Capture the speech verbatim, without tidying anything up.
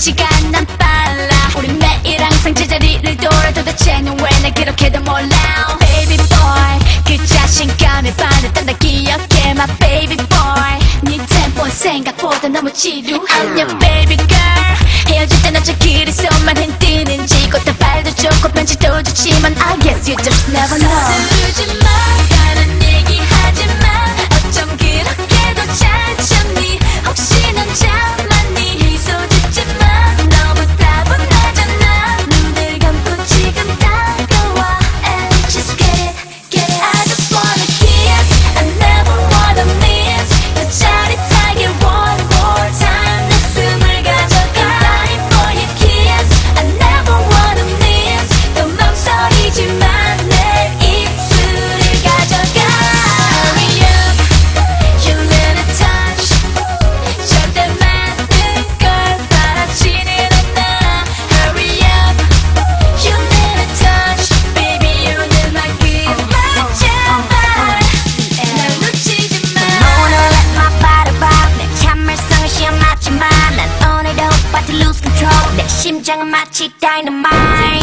시간 난 빨라 우리 매일 항상 제자리를 돌아 도대체 넌 왜 날 그렇게도 몰라 Baby boy 그 자신감에 반했던 날 기억해 My baby boy 네 템포 생각보다 너무 지루한 your baby girl 헤어질 땐 어째 길이 손만 흔드는지 꽃도 발도 좋고 편지도 좋지만 I guess you just never know 서두르지 마 다른 얘기 하지 마 어쩜 그렇게도 잘 참니 혹시 넌 참았니 미소 짓지 마 너무 따분하잖아 눈을 감고 지금 다가와 And just get it, get it I just wanna kiss I never wanna miss 더 짜릿하게 one more time 내 숨을 가져가 Dying for your kiss I never wanna miss 또 망설이지만 내 입술을 가져가 Hurry up your little touch 절대 많은 걸 바라지는 않아 Hurry up your little touch Baby 오늘만큼만 제발 날 놓치지 마 오늘 let my body rock 내 참을성을 시험 맞지 마 난 오늘도 about to lose control 내 심장은 마치 dynamite